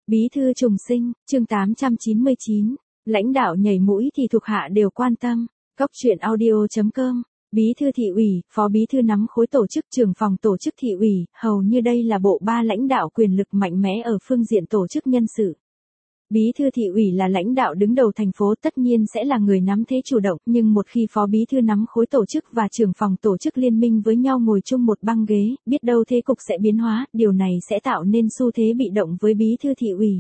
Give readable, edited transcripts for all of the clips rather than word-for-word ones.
Bí thư trùng sinh, chương 899, lãnh đạo nhảy mũi thì thuộc hạ đều quan tâm. Cóc truyện audio.com, bí thư thị ủy, phó bí thư nắm khối tổ chức, trưởng phòng tổ chức thị ủy, hầu như đây là bộ ba lãnh đạo quyền lực mạnh mẽ ở phương diện tổ chức nhân sự. Bí thư thị ủy là lãnh đạo đứng đầu thành phố, tất nhiên sẽ là người nắm thế chủ động, nhưng một khi phó bí thư nắm khối tổ chức và trưởng phòng tổ chức liên minh với nhau ngồi chung một băng ghế, biết đâu thế cục sẽ biến hóa, điều này sẽ tạo nên xu thế bị động với bí thư thị ủy.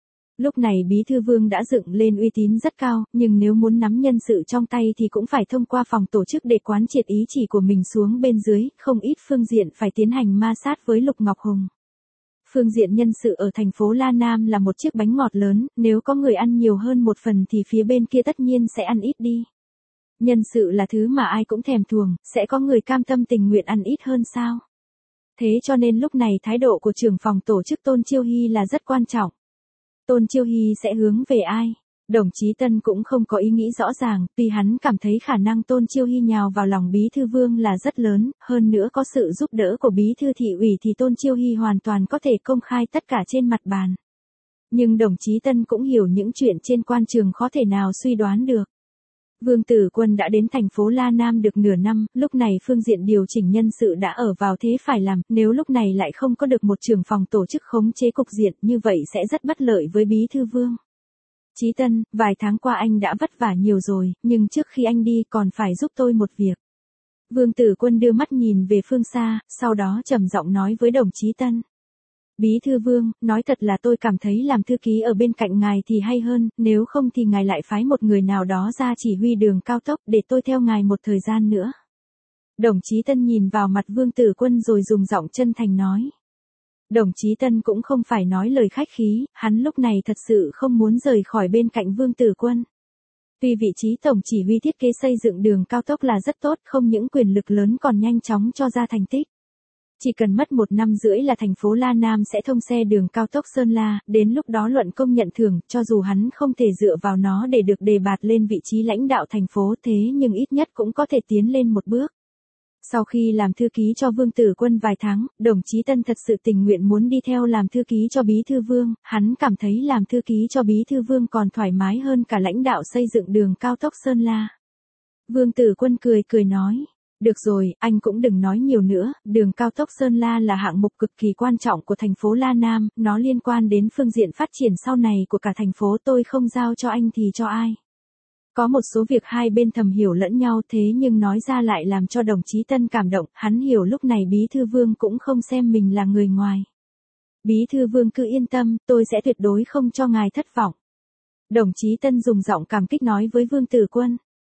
Lúc này bí thư Vương đã dựng lên uy tín rất cao, nhưng nếu muốn nắm nhân sự trong tay thì cũng phải thông qua phòng tổ chức để quán triệt ý chỉ của mình xuống bên dưới, không ít phương diện phải tiến hành ma sát với Lục Ngọc Hùng. Phương diện nhân sự ở thành phố La Nam là một chiếc bánh ngọt lớn, nếu có người ăn nhiều hơn một phần thì phía bên kia tất nhiên sẽ ăn ít đi. Nhân sự là thứ mà ai cũng thèm thuồng, sẽ có người cam tâm tình nguyện ăn ít hơn sao? Thế cho nên lúc này thái độ của trưởng phòng tổ chức Tôn Chiêu Hy là rất quan trọng. Tôn Chiêu Hy sẽ hướng về ai? Đồng chí Tân cũng không có ý nghĩ rõ ràng, tuy hắn cảm thấy khả năng Tôn Chiêu Hy nhào vào lòng bí thư Vương là rất lớn, hơn nữa có sự giúp đỡ của bí thư thị ủy thì Tôn Chiêu Hy hoàn toàn có thể công khai tất cả trên mặt bàn. Nhưng đồng chí Tân cũng hiểu những chuyện trên quan trường khó thể nào suy đoán được. Vương Tử Quân đã đến thành phố La Nam được nửa năm, lúc này phương diện điều chỉnh nhân sự đã ở vào thế phải làm, nếu lúc này lại không có được một trưởng phòng tổ chức khống chế cục diện, như vậy sẽ rất bất lợi với bí thư Vương. Chí Tân, vài tháng qua anh đã vất vả nhiều rồi, nhưng trước khi anh đi còn phải giúp tôi một việc. Vương Tử Quân đưa mắt nhìn về phương xa, sau đó trầm giọng nói với đồng chí Tân. Bí thư Vương, nói thật là tôi cảm thấy làm thư ký ở bên cạnh ngài thì hay hơn, nếu không thì ngài lại phái một người nào đó ra chỉ huy đường cao tốc để tôi theo ngài một thời gian nữa. Đồng chí Tân nhìn vào mặt Vương Tử Quân rồi dùng giọng chân thành nói. Đồng chí Tân cũng không phải nói lời khách khí, hắn lúc này thật sự không muốn rời khỏi bên cạnh Vương Tử Quân. Tuy vị trí tổng chỉ huy thiết kế xây dựng đường cao tốc là rất tốt, không những quyền lực lớn còn nhanh chóng cho ra thành tích. Chỉ cần mất 1 năm rưỡi là thành phố La Nam sẽ thông xe đường cao tốc Sơn La, đến lúc đó luận công nhận thưởng, cho dù hắn không thể dựa vào nó để được đề bạt lên vị trí lãnh đạo thành phố thế nhưng ít nhất cũng có thể tiến lên một bước. Sau khi làm thư ký cho Vương Tử Quân vài tháng, đồng chí Tân thật sự tình nguyện muốn đi theo làm thư ký cho bí thư Vương, hắn cảm thấy làm thư ký cho bí thư Vương còn thoải mái hơn cả lãnh đạo xây dựng đường cao tốc Sơn La. Vương Tử Quân cười nói. Được rồi, anh cũng đừng nói nhiều nữa, đường cao tốc Sơn La là hạng mục cực kỳ quan trọng của thành phố La Nam, nó liên quan đến phương diện phát triển sau này của cả thành phố, tôi không giao cho anh thì cho ai. Có một số việc hai bên thầm hiểu lẫn nhau thế nhưng nói ra lại làm cho đồng chí Tân cảm động, hắn hiểu lúc này bí thư Vương cũng không xem mình là người ngoài. Bí thư Vương cứ yên tâm, tôi sẽ tuyệt đối không cho ngài thất vọng. Đồng chí Tân dùng giọng cảm kích nói với Vương Tử Quân.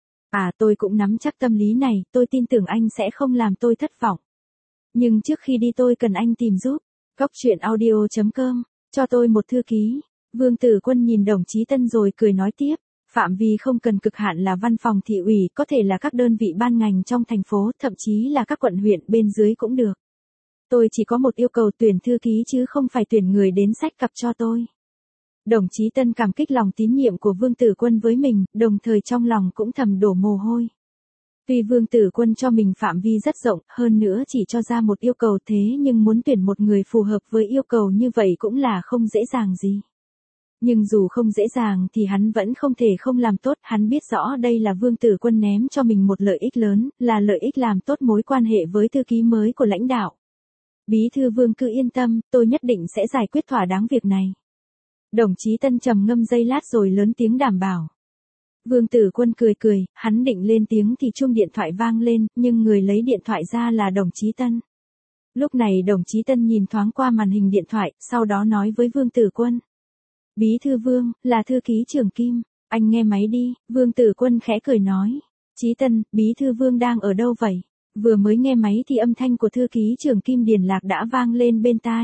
Tôi cũng nắm chắc tâm lý này, tôi tin tưởng anh sẽ không làm tôi thất vọng. Nhưng trước khi đi tôi cần anh tìm giúp. Cóc truyện audio.com, cho tôi một thư ký. Vương Tử Quân nhìn đồng chí Tân rồi cười nói tiếp. Phạm vi không cần cực hạn là văn phòng thị ủy, có thể là các đơn vị ban ngành trong thành phố, thậm chí là các quận huyện bên dưới cũng được. Tôi chỉ có một yêu cầu tuyển thư ký chứ không phải tuyển người đến sách cặp cho tôi. Đồng chí Tân cảm kích lòng tín nhiệm của Vương Tử Quân với mình, đồng thời trong lòng cũng thầm đổ mồ hôi. Tuy Vương Tử Quân cho mình phạm vi rất rộng, hơn nữa chỉ cho ra một yêu cầu thế nhưng muốn tuyển một người phù hợp với yêu cầu như vậy cũng là không dễ dàng gì. Nhưng dù không dễ dàng thì hắn vẫn không thể không làm tốt, hắn biết rõ đây là Vương Tử Quân ném cho mình một lợi ích lớn, là lợi ích làm tốt mối quan hệ với thư ký mới của lãnh đạo. Bí thư Vương cứ yên tâm, tôi nhất định sẽ giải quyết thỏa đáng việc này. Đồng chí Tân trầm ngâm giây lát rồi lớn tiếng đảm bảo. Vương Tử Quân cười, hắn định lên tiếng thì chuông điện thoại vang lên, nhưng người lấy điện thoại ra là đồng chí Tân. Lúc này đồng chí Tân nhìn thoáng qua màn hình điện thoại, sau đó nói với Vương Tử Quân. Bí thư Vương, là thư ký trưởng Kim, anh nghe máy đi. Vương Tử Quân khẽ cười nói. Chí Tân, bí thư Vương đang ở đâu vậy? Vừa mới nghe máy thì âm thanh của thư ký trưởng Kim Điền Lạc đã vang lên bên tai.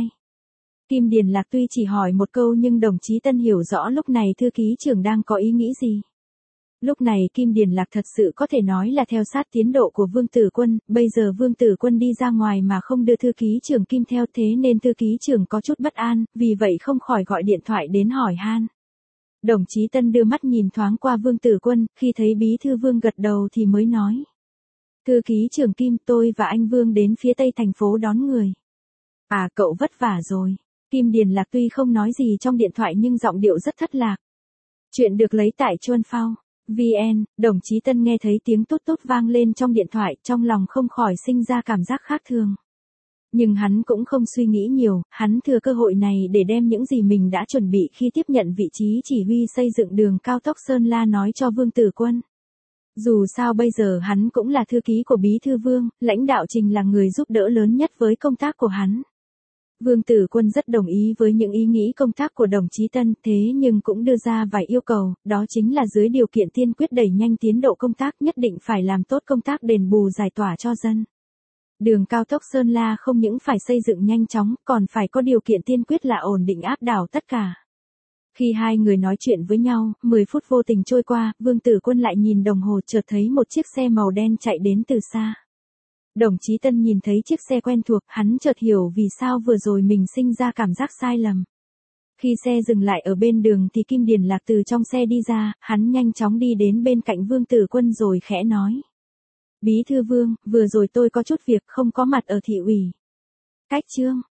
Kim Điền Lạc tuy chỉ hỏi một câu nhưng đồng chí Tân hiểu rõ lúc này thư ký trưởng đang có ý nghĩ gì. Lúc này Kim Điền Lạc thật sự có thể nói là theo sát tiến độ của Vương Tử Quân, bây giờ Vương Tử Quân đi ra ngoài mà không đưa thư ký trưởng Kim theo thế nên thư ký trưởng có chút bất an, vì vậy không khỏi gọi điện thoại đến hỏi han. Đồng chí Tân đưa mắt nhìn thoáng qua Vương Tử Quân, khi thấy bí thư Vương gật đầu thì mới nói. Thư ký trưởng Kim, tôi và anh Vương đến phía tây thành phố đón người. Cậu vất vả rồi. Kim Điền Lạc tuy không nói gì trong điện thoại nhưng giọng điệu rất thất lạc. Chuyện được lấy tại Chuan Phao. VN, đồng chí Tân nghe thấy tiếng tút tút vang lên trong điện thoại, trong lòng không khỏi sinh ra cảm giác khác thường. Nhưng hắn cũng không suy nghĩ nhiều, hắn thừa cơ hội này để đem những gì mình đã chuẩn bị khi tiếp nhận vị trí chỉ huy xây dựng đường cao tốc Sơn La nói cho Vương Tử Quân. Dù sao bây giờ hắn cũng là thư ký của Bí thư Vương, lãnh đạo Trình là người giúp đỡ lớn nhất với công tác của hắn. Vương Tử Quân rất đồng ý với những ý nghĩ công tác của đồng chí Tân, thế nhưng cũng đưa ra vài yêu cầu, đó chính là dưới điều kiện tiên quyết đẩy nhanh tiến độ công tác nhất định phải làm tốt công tác đền bù giải tỏa cho dân. Đường cao tốc Sơn La không những phải xây dựng nhanh chóng, còn phải có điều kiện tiên quyết là ổn định áp đảo tất cả. Khi hai người nói chuyện với nhau, 10 phút vô tình trôi qua, Vương Tử Quân lại nhìn đồng hồ chợt thấy một chiếc xe màu đen chạy đến từ xa. Đồng chí Tân nhìn thấy chiếc xe quen thuộc, hắn chợt hiểu vì sao vừa rồi mình sinh ra cảm giác sai lầm. Khi xe dừng lại ở bên đường thì Kim Điền Lạc từ trong xe đi ra, hắn nhanh chóng đi đến bên cạnh Vương Tử Quân rồi khẽ nói. Bí thư Vương, vừa rồi tôi có chút việc không có mặt ở thị ủy. Cách chương.